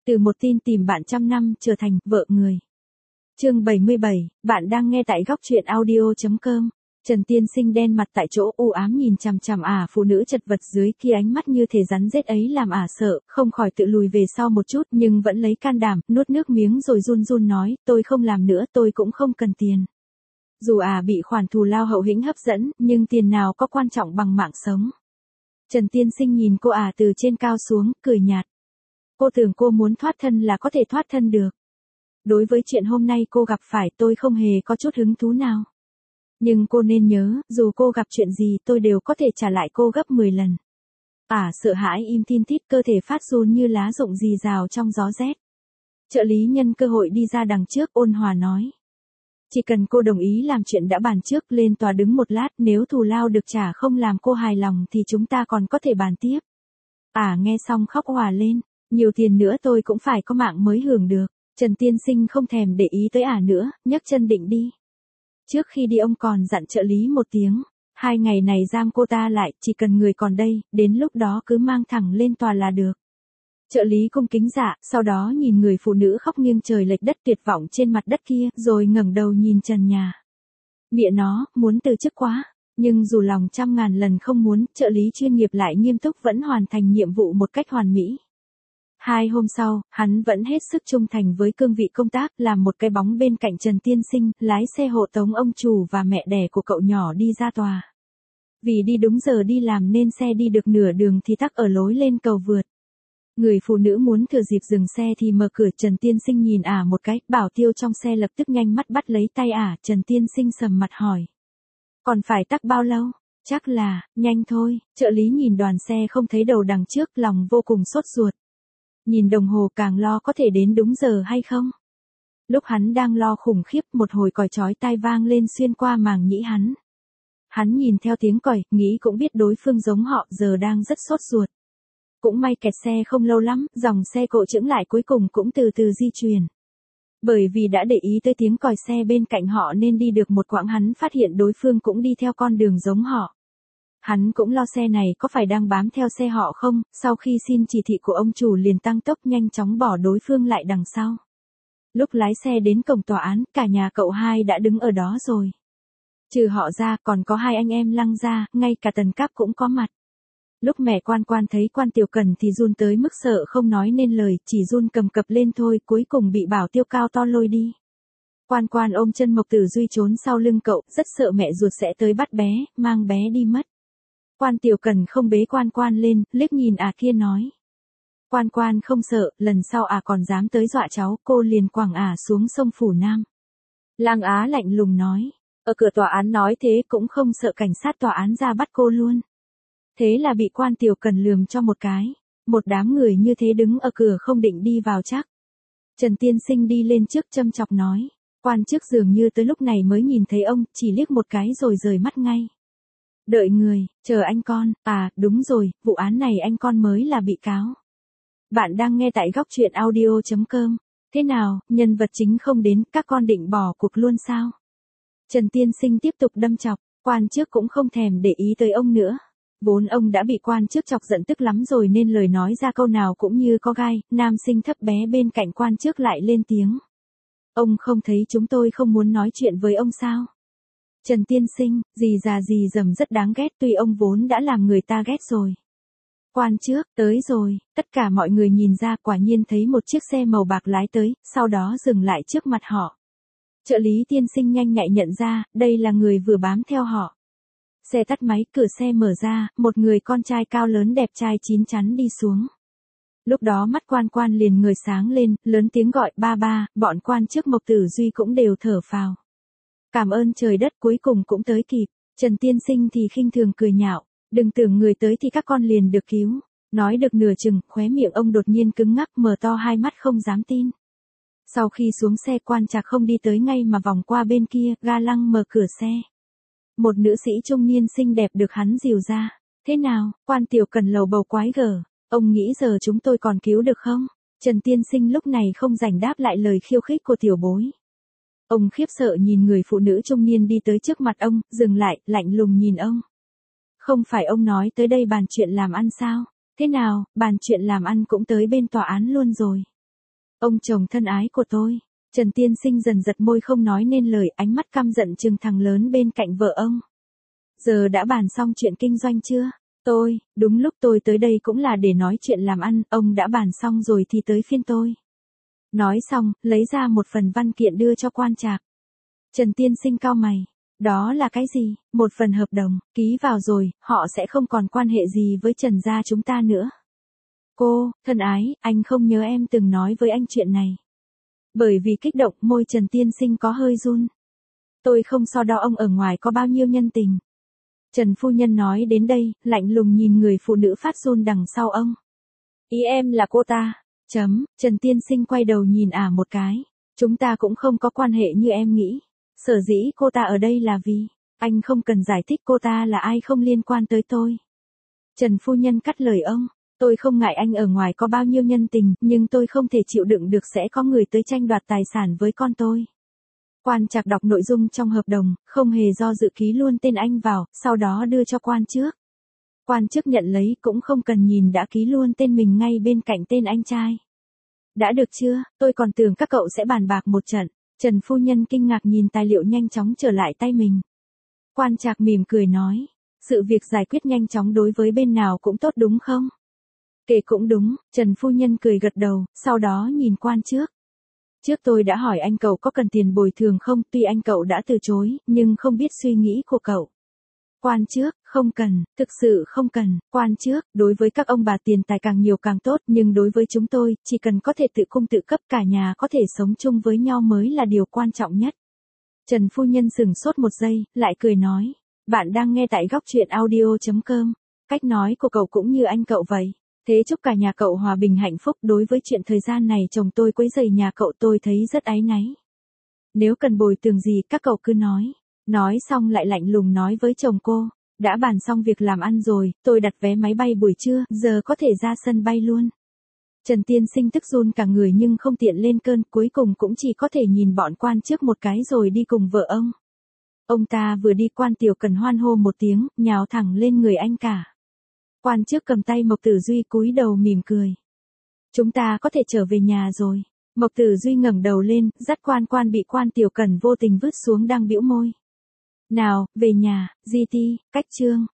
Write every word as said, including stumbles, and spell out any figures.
Từ một tin tìm bạn trăm năm trở thành vợ người. Chương bảy mươi bảy, bạn đang nghe tại góc truyện audio chấm com. Trần Tiên Sinh đen mặt tại chỗ u ám nhìn chằm chằm ả phụ nữ chật vật dưới kia ánh mắt như thể rắn rết ấy làm ả sợ, không khỏi tự lùi về sau một chút nhưng vẫn lấy can đảm, nuốt nước miếng rồi run run nói, tôi không làm nữa, tôi cũng không cần tiền. Dù ả bị khoản thù lao hậu hĩnh hấp dẫn, nhưng tiền nào có quan trọng bằng mạng sống. Trần Tiên Sinh nhìn cô ả từ trên cao xuống, cười nhạt. Cô tưởng cô muốn thoát thân là có thể thoát thân được. Đối với chuyện hôm nay cô gặp phải tôi không hề có chút hứng thú nào. Nhưng cô nên nhớ, dù cô gặp chuyện gì tôi đều có thể trả lại cô gấp mười lần. Ả sợ hãi im thin thít, cơ thể phát run như lá rụng rì rào trong gió rét. Trợ lý nhân cơ hội đi ra đằng trước ôn hòa nói. Chỉ cần cô đồng ý làm chuyện đã bàn trước, lên tòa đứng một lát, nếu thù lao được trả không làm cô hài lòng thì chúng ta còn có thể bàn tiếp. Ả nghe xong khóc òa lên. Nhiều tiền nữa tôi cũng phải có mạng mới hưởng được. Trần Tiên Sinh không thèm để ý tới ả nữa, nhấc chân định đi. Trước khi đi ông còn dặn trợ lý một tiếng. Hai ngày này giam cô ta lại, chỉ cần người còn đây, đến lúc đó cứ mang thẳng lên tòa là được. Trợ lý cung kính dạ, sau đó nhìn người phụ nữ khóc nghiêng trời lệch đất tuyệt vọng trên mặt đất kia, rồi ngẩng đầu nhìn trần nhà. Mẹ nó, muốn từ chức quá. Nhưng dù lòng trăm ngàn lần không muốn, trợ lý chuyên nghiệp lại nghiêm túc vẫn hoàn thành nhiệm vụ một cách hoàn mỹ. Hai hôm sau, hắn vẫn hết sức trung thành với cương vị công tác, làm một cái bóng bên cạnh Trần Tiên Sinh, lái xe hộ tống ông chủ và mẹ đẻ của cậu nhỏ đi ra tòa. Vì đi đúng giờ đi làm nên xe đi được nửa đường thì tắc ở lối lên cầu vượt. Người phụ nữ muốn thừa dịp dừng xe thì mở cửa. Trần Tiên Sinh nhìn ả một cái, bảo tiêu trong xe lập tức nhanh mắt bắt lấy tay ả. Trần Tiên Sinh sầm mặt hỏi. Còn phải tắc bao lâu? Chắc là, nhanh thôi. Trợ lý nhìn đoàn xe không thấy đầu đằng trước, lòng vô cùng sốt ruột. Nhìn đồng hồ càng lo có thể đến đúng giờ hay không. Lúc hắn đang lo khủng khiếp, một hồi còi chói tai vang lên xuyên qua màng nhĩ hắn. Hắn nhìn theo tiếng còi, nghĩ cũng biết đối phương giống họ, giờ đang rất sốt ruột. Cũng may kẹt xe không lâu lắm, dòng xe cộ chững lại cuối cùng cũng từ từ di chuyển. Bởi vì đã để ý tới tiếng còi xe bên cạnh họ nên đi được một quãng hắn phát hiện đối phương cũng đi theo con đường giống họ. Hắn cũng lo xe này có phải đang bám theo xe họ không, sau khi xin chỉ thị của ông chủ liền tăng tốc nhanh chóng bỏ đối phương lại đằng sau. Lúc lái xe đến cổng tòa án, cả nhà cậu hai đã đứng ở đó rồi. Trừ họ ra, còn có hai anh em Lăng gia, ngay cả Tần Cáp cũng có mặt. Lúc mẹ Quan Quan thấy Quan Tiểu Cần thì run tới mức sợ không nói nên lời, chỉ run cầm cập lên thôi, cuối cùng bị Bảo Tiêu cao to lôi đi. Quan Quan ôm chân Mộc Tử Duy trốn sau lưng cậu, rất sợ mẹ ruột sẽ tới bắt bé, mang bé đi mất. Quan Tiểu Cần không bế Quan Quan lên, liếc nhìn ả kia nói. Quan Quan không sợ, lần sau ả còn dám tới dọa cháu, cô liền quẳng ả xuống sông Phủ Nam. Lang Á lạnh lùng nói, ở cửa tòa án nói thế cũng không sợ cảnh sát tòa án ra bắt cô luôn. Thế là bị Quan Tiểu Cần lườm cho một cái, một đám người như thế đứng ở cửa không định đi vào chắc. Trần Tiên Sinh đi lên trước châm chọc nói, quan chức dường như tới lúc này mới nhìn thấy ông, chỉ liếc một cái rồi rời mắt ngay. Đợi người, chờ anh con, à, đúng rồi, vụ án này anh con mới là bị cáo. Bạn đang nghe tại góc truyện audio chấm com. Thế nào, nhân vật chính không đến, các con định bỏ cuộc luôn sao? Trần Tiên Sinh tiếp tục đâm chọc, quan chức cũng không thèm để ý tới ông nữa. Vốn ông đã bị quan chức chọc giận tức lắm rồi nên lời nói ra câu nào cũng như có gai, nam sinh thấp bé bên cạnh quan chức lại lên tiếng. Ông không thấy chúng tôi không muốn nói chuyện với ông sao? Trần Tiên Sinh, dì già dì dầm rất đáng ghét tuy ông vốn đã làm người ta ghét rồi. Quan trước, tới rồi, tất cả mọi người nhìn ra quả nhiên thấy một chiếc xe màu bạc lái tới, sau đó dừng lại trước mặt họ. Trợ lý Tiên Sinh nhanh nhạy nhận ra, đây là người vừa bám theo họ. Xe tắt máy, cửa xe mở ra, một người con trai cao lớn đẹp trai chín chắn đi xuống. Lúc đó mắt Quan Quan liền ngời sáng lên, lớn tiếng gọi ba ba, bọn quan chức Mộc Tử Duy cũng đều thở phào. Cảm ơn trời đất cuối cùng cũng tới kịp. Trần Tiên Sinh thì khinh thường cười nhạo, đừng tưởng người tới thì các con liền được cứu. Nói được nửa chừng, khóe miệng ông đột nhiên cứng ngắc, mở to hai mắt không dám tin. Sau khi xuống xe Quan Trạc không đi tới ngay mà vòng qua bên kia, ga lăng mở cửa xe. Một nữ sĩ trung niên xinh đẹp được hắn dìu ra. Thế nào, Quan Tiểu Cần lầu bầu quái gở, ông nghĩ giờ chúng tôi còn cứu được không? Trần Tiên Sinh lúc này không rảnh đáp lại lời khiêu khích của tiểu bối. Ông khiếp sợ nhìn người phụ nữ trung niên đi tới trước mặt ông, dừng lại, lạnh lùng nhìn ông. Không phải ông nói tới đây bàn chuyện làm ăn sao? Thế nào, bàn chuyện làm ăn cũng tới bên tòa án luôn rồi. Ông chồng thân ái của tôi. Trần Tiên Sinh dần giật môi không nói nên lời, ánh mắt căm giận trừng thằng lớn bên cạnh vợ ông. Giờ đã bàn xong chuyện kinh doanh chưa? Tôi, đúng lúc tôi tới đây cũng là để nói chuyện làm ăn, ông đã bàn xong rồi thì tới phiên tôi. Nói xong, lấy ra một phần văn kiện đưa cho quan trạc. Trần Tiên Sinh cau mày. Đó là cái gì? Một phần hợp đồng, ký vào rồi, họ sẽ không còn quan hệ gì với Trần gia chúng ta nữa. Cô, thân ái, anh không nhớ em từng nói với anh chuyện này. Bởi vì kích động, môi Trần Tiên Sinh có hơi run. Tôi không so đo ông ở ngoài có bao nhiêu nhân tình. Trần phu nhân nói đến đây, lạnh lùng nhìn người phụ nữ phát run đằng sau ông. Ý em là cô ta. Chấm, Trần Tiên Sinh quay đầu nhìn ả một cái. Chúng ta cũng không có quan hệ như em nghĩ. Sở dĩ cô ta ở đây là vì, anh không cần giải thích cô ta là ai, không liên quan tới tôi. Trần phu nhân cắt lời ông. Tôi không ngại anh ở ngoài có bao nhiêu nhân tình, nhưng tôi không thể chịu đựng được sẽ có người tới tranh đoạt tài sản với con tôi. Quan trạc đọc nội dung trong hợp đồng, không hề do dự ký luôn tên anh vào, sau đó đưa cho quan trước. Quan chức nhận lấy cũng không cần nhìn đã ký luôn tên mình ngay bên cạnh tên anh trai. Đã được chưa, tôi còn tưởng các cậu sẽ bàn bạc một trận. Trần phu nhân kinh ngạc nhìn tài liệu nhanh chóng trở lại tay mình. Quan trạc mỉm cười nói, sự việc giải quyết nhanh chóng đối với bên nào cũng tốt đúng không? Kể cũng đúng, Trần phu nhân cười gật đầu, sau đó nhìn quan trước. Trước tôi đã hỏi anh cậu có cần tiền bồi thường không, tuy anh cậu đã từ chối, nhưng không biết suy nghĩ của cậu. Quan trước, không cần, thực sự không cần. Quan trước, đối với các ông bà tiền tài càng nhiều càng tốt, nhưng đối với chúng tôi, chỉ cần có thể tự cung tự cấp, cả nhà có thể sống chung với nhau mới là điều quan trọng nhất. Trần phu nhân sững sốt một giây, lại cười nói, bạn đang nghe tại góc truyện audio chấm com. Cách nói của cậu cũng như anh cậu vậy. Thế chúc cả nhà cậu hòa bình hạnh phúc. Đối với chuyện thời gian này chồng tôi quấy rầy nhà cậu tôi thấy rất áy náy. Nếu cần bồi thường gì các cậu cứ nói. Nói xong lại lạnh lùng nói với chồng cô. Đã bàn xong việc làm ăn rồi, tôi đặt vé máy bay buổi trưa, giờ có thể ra sân bay luôn. Trần Tiên Sinh tức run cả người nhưng không tiện lên cơn, cuối cùng cũng chỉ có thể nhìn bọn quan trước một cái rồi đi cùng vợ ông. Ông ta vừa đi Quan Tiểu Cần hoan hô một tiếng, nhào thẳng lên người anh cả. Quan trước cầm tay Mộc Tử Duy cúi đầu mỉm cười. Chúng ta có thể trở về nhà rồi. Mộc Tử Duy ngẩng đầu lên, dắt quan quan bị Quan Tiểu Cần vô tình vứt xuống đang bĩu môi. Nào, về nhà, gi ti, cách chương.